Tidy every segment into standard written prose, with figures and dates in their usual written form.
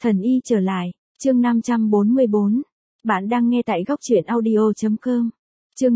Thần y trở lại, chương 544. Bạn đang nghe tại góc truyện audio.com. Chương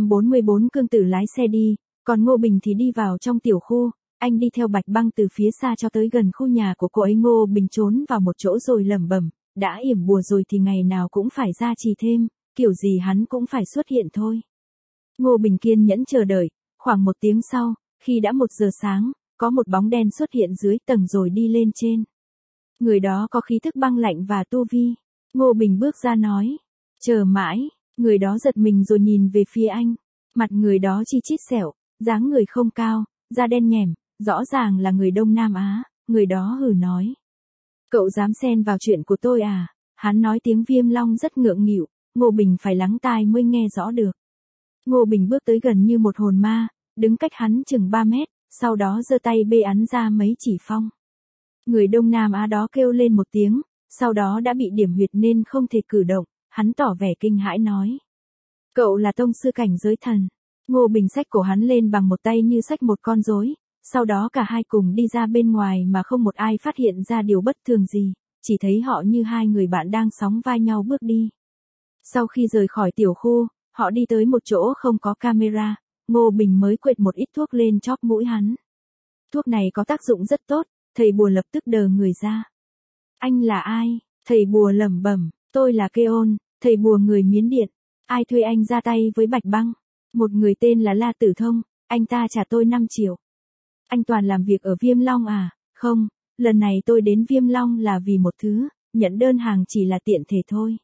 544 Cương Tử lái xe đi, còn Ngô Bình thì đi vào trong tiểu khu, anh đi theo Bạch Băng từ phía xa cho tới gần khu nhà của cô ấy. Ngô Bình trốn vào một chỗ rồi lẩm bẩm, đã yểm bùa rồi thì ngày nào cũng phải ra trì thêm, kiểu gì hắn cũng phải xuất hiện thôi. Ngô Bình kiên nhẫn chờ đợi, khoảng 1 tiếng sau, khi đã 1 giờ sáng, có một bóng đen xuất hiện dưới tầng rồi đi lên trên. Người đó có khí thức băng lạnh và tu vi. Ngô Bình bước ra nói, chờ mãi, người đó giật mình rồi nhìn về phía anh. Mặt người đó chi chít sẹo, dáng người không cao, da đen nhẻm, rõ ràng là người Đông Nam Á. Người đó hừ nói, cậu dám xen vào chuyện của tôi à? Hắn nói tiếng Viêm Long rất ngượng nghịu, Ngô Bình phải lắng tai mới nghe rõ được. Ngô Bình bước tới gần như một hồn ma, đứng cách hắn chừng 3 mét, sau đó giơ tay bê ấn ra mấy chỉ phong. Người Đông Nam Á đó kêu lên một tiếng, sau đó đã bị điểm huyệt nên không thể cử động, hắn tỏ vẻ kinh hãi nói. Cậu là tông sư cảnh giới thần. Ngô Bình xách cổ hắn lên bằng một tay như xách một con rối, sau đó cả hai cùng đi ra bên ngoài mà không một ai phát hiện ra điều bất thường gì, chỉ thấy họ như hai người bạn đang sóng vai nhau bước đi. Sau khi rời khỏi tiểu khu, họ đi tới một chỗ không có camera, Ngô Bình mới quệt một ít thuốc lên chóp mũi hắn. Thuốc này có tác dụng rất tốt, thầy bùa lập tức đờ người ra. Anh là ai? Thầy bùa lẩm bẩm, tôi là Keon, thầy bùa người Miến Điện. Ai thuê anh ra tay với Bạch Băng? Một người tên là La Tử Thông, anh ta trả tôi 5 triệu. Anh toàn làm việc ở Viêm Long à? Không, lần này tôi đến Viêm Long là vì một thứ, nhận đơn hàng chỉ là tiện thể thôi.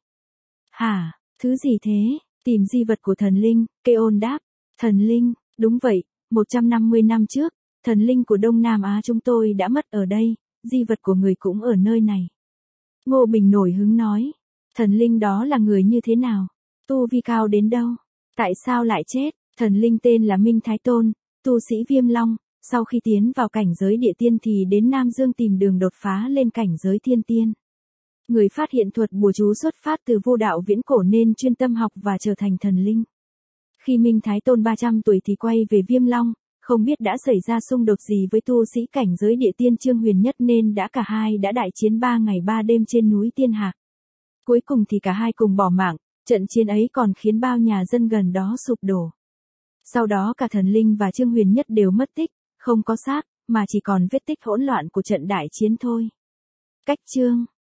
Hả, thứ gì thế? Tìm di vật của thần linh, Keon đáp. Thần linh, đúng vậy, 150 năm trước, thần linh của Đông Nam Á chúng tôi đã mất ở đây, di vật của người cũng ở nơi này. Ngô Bình nổi hứng nói, thần linh đó là người như thế nào? Tu vi cao đến đâu? Tại sao lại chết? Thần linh tên là Minh Thái Tôn, tu sĩ Viêm Long, sau khi tiến vào cảnh giới địa tiên thì đến Nam Dương tìm đường đột phá lên cảnh giới thiên tiên. Người phát hiện thuật bùa chú xuất phát từ vô đạo viễn cổ nên chuyên tâm học và trở thành thần linh. Khi Minh Thái Tôn 300 tuổi thì quay về Viêm Long, không biết đã xảy ra xung đột gì với tu sĩ cảnh giới địa tiên Trương Huyền Nhất nên cả hai đã đại chiến 3 ngày 3 đêm trên núi Tiên Hạc. Cuối cùng thì cả hai cùng bỏ mạng, trận chiến ấy còn khiến bao nhà dân gần đó sụp đổ. Sau đó cả thần linh và Trương Huyền Nhất đều mất tích, không có xác, mà chỉ còn vết tích hỗn loạn của trận đại chiến thôi. Cách chương